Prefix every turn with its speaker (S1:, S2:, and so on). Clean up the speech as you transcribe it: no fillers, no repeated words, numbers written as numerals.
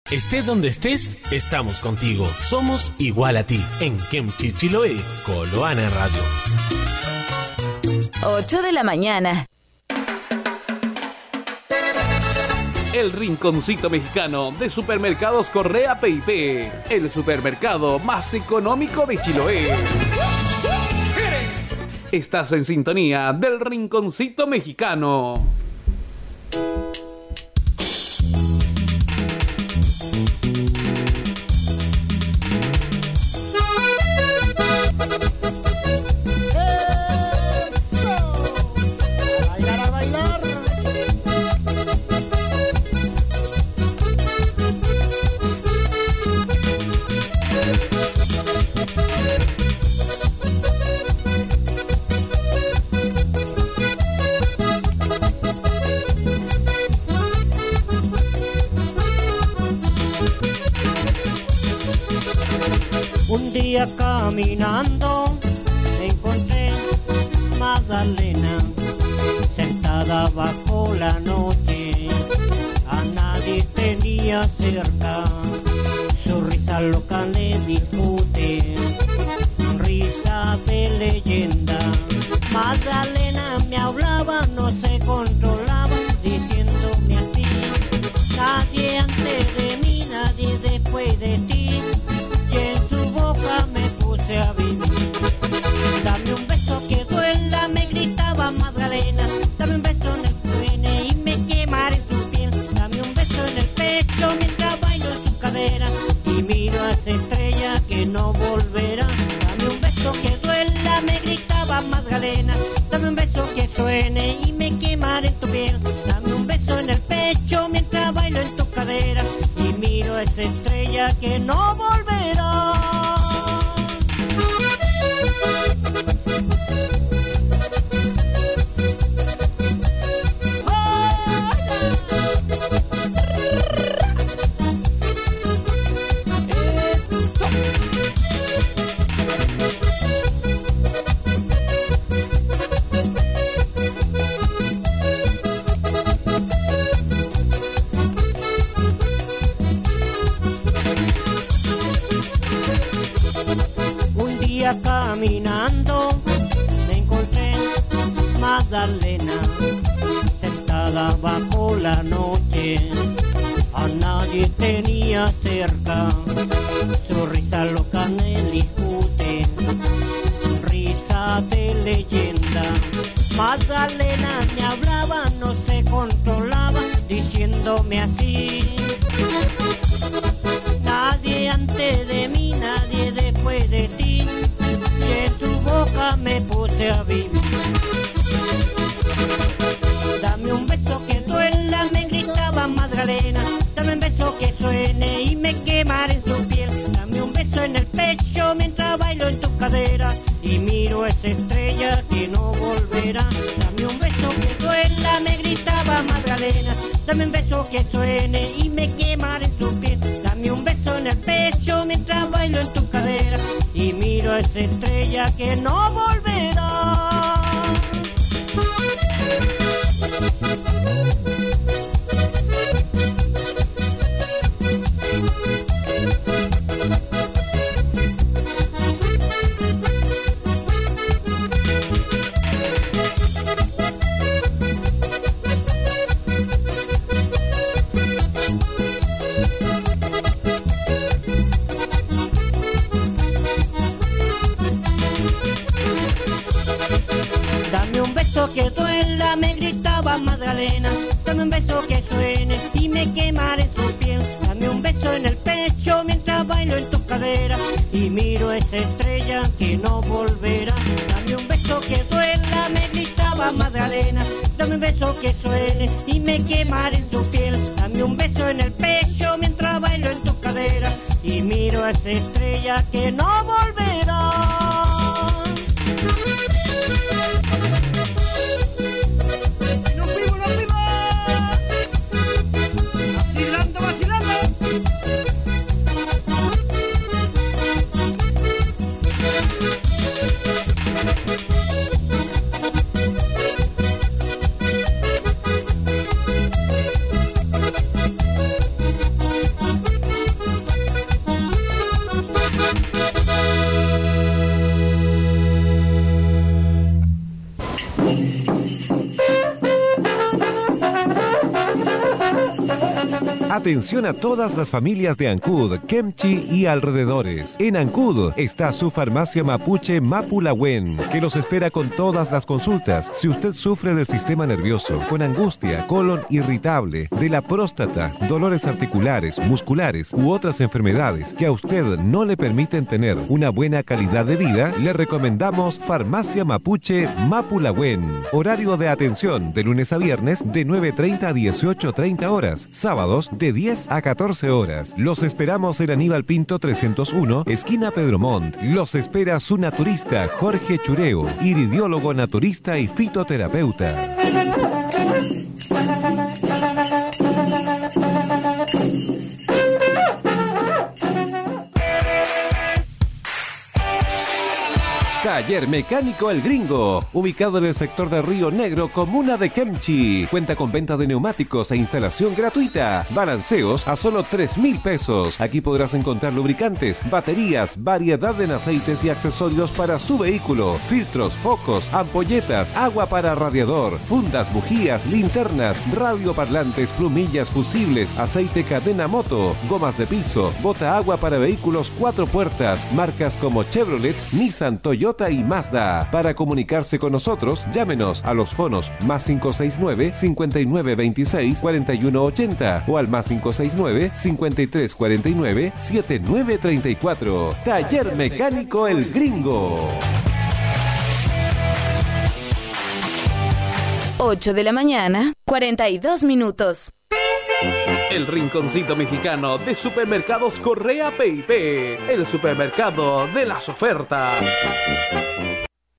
S1: Estés donde estés, estamos contigo. Somos igual a ti. En Kemchi Chiloé, Coloana Radio.
S2: 8 de la mañana.
S3: El rinconcito mexicano de Supermercados Correa P&P. El supermercado más económico de Chiloé. Estás en sintonía del rinconcito mexicano.
S4: Caminando me encontré Magdalena sentada bajo la noche, a nadie tenía cerca, su risa loca le discute, risa de leyenda. Magdalena me hablaba, no se controlaba, diciéndome así: nadie antes de mí, nadie después de ti, y en su boca me puse a vivir. Dame un beso que duela, me gritaba Magdalena. Dame un beso en el pene y me quemaré su piel. Dame un beso en el pecho mientras bailo en su cadera y miro a esa estrella que no volverá. Dame un beso que duela, me gritaba Magdalena. Dame un beso que suene y me quemaré tu piel. Dame un beso en el pecho mientras bailo en tu cadera y miro a esa estrella que no volverá. Caminando me encontré Magdalena sentada bajo la noche, a nadie tenía cerca, su risa loca me discute, risa de leyenda. Magdalena me hablaba, no se controlaba, diciéndome así: nadie antes de mí, nadie después de ti, y en tu boca me puse a vivir. Dame un beso que duela, me gritaba Magdalena. Dame un beso que suene y me quemaré en su piel. Dame un beso en el pecho mientras bailo en tu cadera y miro a esa estrella que no volverá. Dame un beso que duela, me gritaba Magdalena. Dame un beso que suene y me quemaré en su piel. Dame un beso en el pecho mientras bailo en tu cadera y miro a esa estrella que no volverá. Que duela, me gritaba Magdalena. Dame un beso que suene y me quemaré en su piel. Dame un beso en el pecho mientras bailo en tu cadera y miro esa estrella que no volverá. Dame un beso que duela, me gritaba Magdalena. Dame un beso que suene y me quemaré en su piel. Dame un beso en el pecho mientras bailo en tu cadera y miro a esa estrella que no volverá.
S2: Atención a todas las familias de Ancud, Kemchi y alrededores. En Ancud está su farmacia mapuche Mapulahuen, que los espera con todas las consultas. Si usted sufre del sistema nervioso, con angustia, colon irritable, de la próstata, dolores articulares, musculares u otras enfermedades que a usted no le permiten tener una buena calidad de vida, le recomendamos Farmacia Mapuche Mapulahuen. Horario de atención de lunes a viernes de 9:30 a 18:30 horas, sábados de 10 a 14 horas. Los esperamos en Aníbal Pinto 301, esquina Pedro Montt. Los espera su naturista Jorge Chureo, iridiólogo naturista y fitoterapeuta. Taller Mecánico El Gringo, ubicado en el sector de Río Negro, comuna de Kemchi. Cuenta con venta de neumáticos e instalación gratuita. Balanceos a solo 3.000 pesos. Aquí podrás encontrar lubricantes, baterías, variedad de aceites y accesorios para su vehículo, filtros, focos, ampolletas, agua para radiador, fundas, bujías, linternas, radioparlantes, plumillas, fusibles, aceite cadena moto, gomas de piso, bota agua para vehículos 4 puertas, marcas como Chevrolet, Nissan, Toyota y Mazda. Para comunicarse con nosotros, llámenos a los fonos +569 5926 4180 o al +569 5349 7934. Taller Mecánico El Gringo.
S5: 8 de la mañana, 42 minutos.
S3: El rinconcito mexicano de Supermercados Correa P&P, el supermercado de las ofertas.